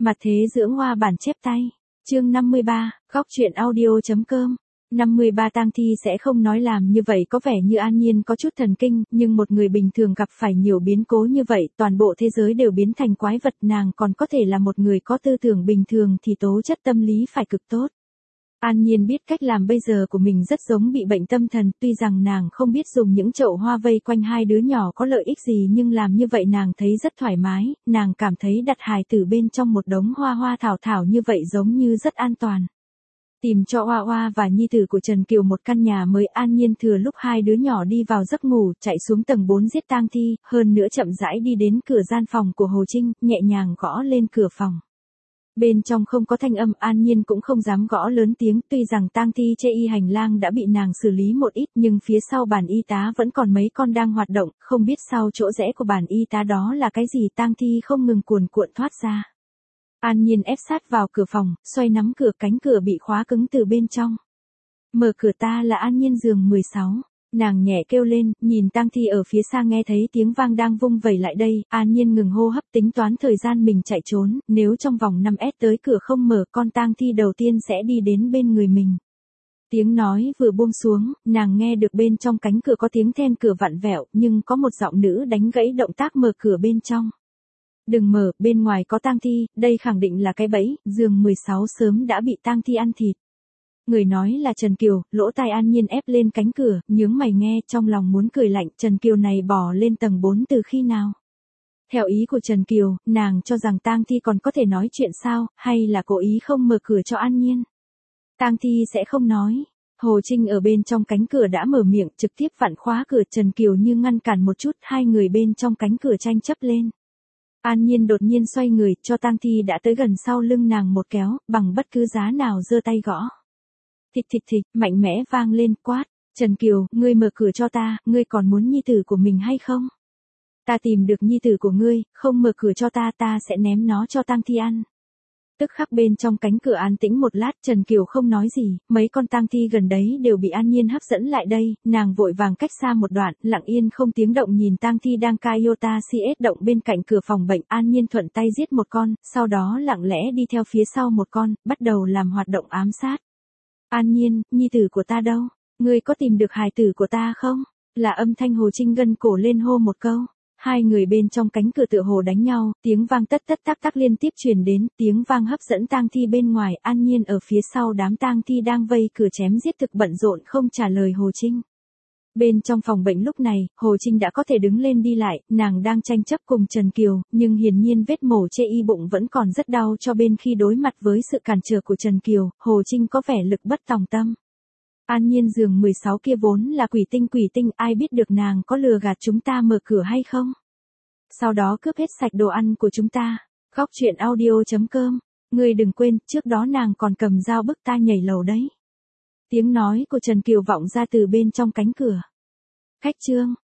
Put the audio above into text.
Mặt thế dưỡng hoa bản chép tay. Chương 53, góc truyện audio.com. 53 tang thi sẽ không nói làm như vậy có vẻ như An Nhiên có chút thần kinh, nhưng một người bình thường gặp phải nhiều biến cố như vậy, toàn bộ thế giới đều biến thành quái vật, nàng còn có thể là một người có tư tưởng bình thường thì tố chất tâm lý phải cực tốt. An Nhiên biết cách làm bây giờ của mình rất giống bị bệnh tâm thần, tuy rằng nàng không biết dùng những chậu hoa vây quanh hai đứa nhỏ có lợi ích gì nhưng làm như vậy nàng thấy rất thoải mái, nàng cảm thấy đặt hài tử bên trong một đống hoa hoa thảo thảo như vậy giống như rất an toàn. Tìm cho Hoa Hoa và nhi tử của Trần Kiều một căn nhà mới. An Nhiên thừa lúc hai đứa nhỏ đi vào giấc ngủ, chạy xuống tầng 4 giết tang thi, hơn nữa chậm rãi đi đến cửa gian phòng của Hồ Trinh, nhẹ nhàng gõ lên cửa phòng. Bên trong không có thanh âm, An Nhiên cũng không dám gõ lớn tiếng, tuy rằng tang thi chê y hành lang đã bị nàng xử lý một ít nhưng phía sau bàn y tá vẫn còn mấy con đang hoạt động, không biết sau chỗ rẽ của bàn y tá đó là cái gì, tang thi không ngừng cuồn cuộn thoát ra. An Nhiên ép sát vào cửa phòng, xoay nắm cửa, cánh cửa bị khóa cứng từ bên trong. Mở cửa, ta là An Nhiên, giường 16. Nàng nhẹ kêu lên, nhìn tang thi ở phía xa nghe thấy tiếng vang đang vung vẩy lại đây, An Nhiên ngừng hô hấp tính toán thời gian mình chạy trốn, nếu trong vòng 5S tới cửa không mở con tang thi đầu tiên sẽ đi đến bên người mình. Tiếng nói vừa buông xuống, nàng nghe được bên trong cánh cửa có tiếng then cửa vặn vẹo, nhưng có một giọng nữ đánh gãy động tác mở cửa bên trong. Đừng mở, bên ngoài có tang thi, đây khẳng định là cái bẫy, giường 16 sớm đã bị tang thi ăn thịt. Người nói là Trần Kiều, lỗ tai An Nhiên ép lên cánh cửa, nhướng mày nghe, trong lòng muốn cười lạnh, Trần Kiều này bỏ lên tầng 4 từ khi nào? Theo ý của Trần Kiều, nàng cho rằng tang thi còn có thể nói chuyện sao, hay là cố ý không mở cửa cho An Nhiên? Tang thi sẽ không nói. Hồ Trinh ở bên trong cánh cửa đã mở miệng, trực tiếp vặn khóa cửa, Trần Kiều như ngăn cản một chút, hai người bên trong cánh cửa tranh chấp lên. An Nhiên đột nhiên xoay người, cho tang thi đã tới gần sau lưng nàng một kéo, bằng bất cứ giá nào giơ tay gõ. Thịch thịch thịch, mạnh mẽ vang lên, quát, Trần Kiều, ngươi mở cửa cho ta, ngươi còn muốn nhi tử của mình hay không? Ta tìm được nhi tử của ngươi, không mở cửa cho ta, ta sẽ ném nó cho tang thi ăn. Tức khắc bên trong cánh cửa an tĩnh một lát, Trần Kiều không nói gì, mấy con tang thi gần đấy đều bị An Nhiên hấp dẫn lại đây, nàng vội vàng cách xa một đoạn, lặng yên không tiếng động nhìn tang thi đang Iota CS động bên cạnh cửa phòng bệnh. An Nhiên thuận tay giết một con, sau đó lặng lẽ đi theo phía sau một con, bắt đầu làm hoạt động ám sát. An Nhiên, nhi tử của ta đâu? Ngươi có tìm được hài tử của ta không? Là âm thanh Hồ Trinh gân cổ lên hô một câu. Hai người bên trong cánh cửa tựa hồ đánh nhau, tiếng vang tất tất tắc tắc liên tiếp truyền đến, tiếng vang hấp dẫn tang thi bên ngoài. An Nhiên ở phía sau đám tang thi đang vây cửa chém giết thực bận rộn không trả lời Hồ Trinh. Bên trong phòng bệnh lúc này, Hồ Trinh đã có thể đứng lên đi lại, nàng đang tranh chấp cùng Trần Kiều, nhưng hiển nhiên vết mổ chê y bụng vẫn còn rất đau cho bên khi đối mặt với sự cản trở của Trần Kiều, Hồ Trinh có vẻ lực bất tòng tâm. An Nhiên, giường 16 kia vốn là quỷ tinh, ai biết được nàng có lừa gạt chúng ta mở cửa hay không? Sau đó cướp hết sạch đồ ăn của chúng ta. Góc truyện audio.com. Ngươi đừng quên, trước đó nàng còn cầm dao bức ta nhảy lầu đấy. Tiếng nói của Trần Kiều vọng ra từ bên trong cánh cửa. Khách trương,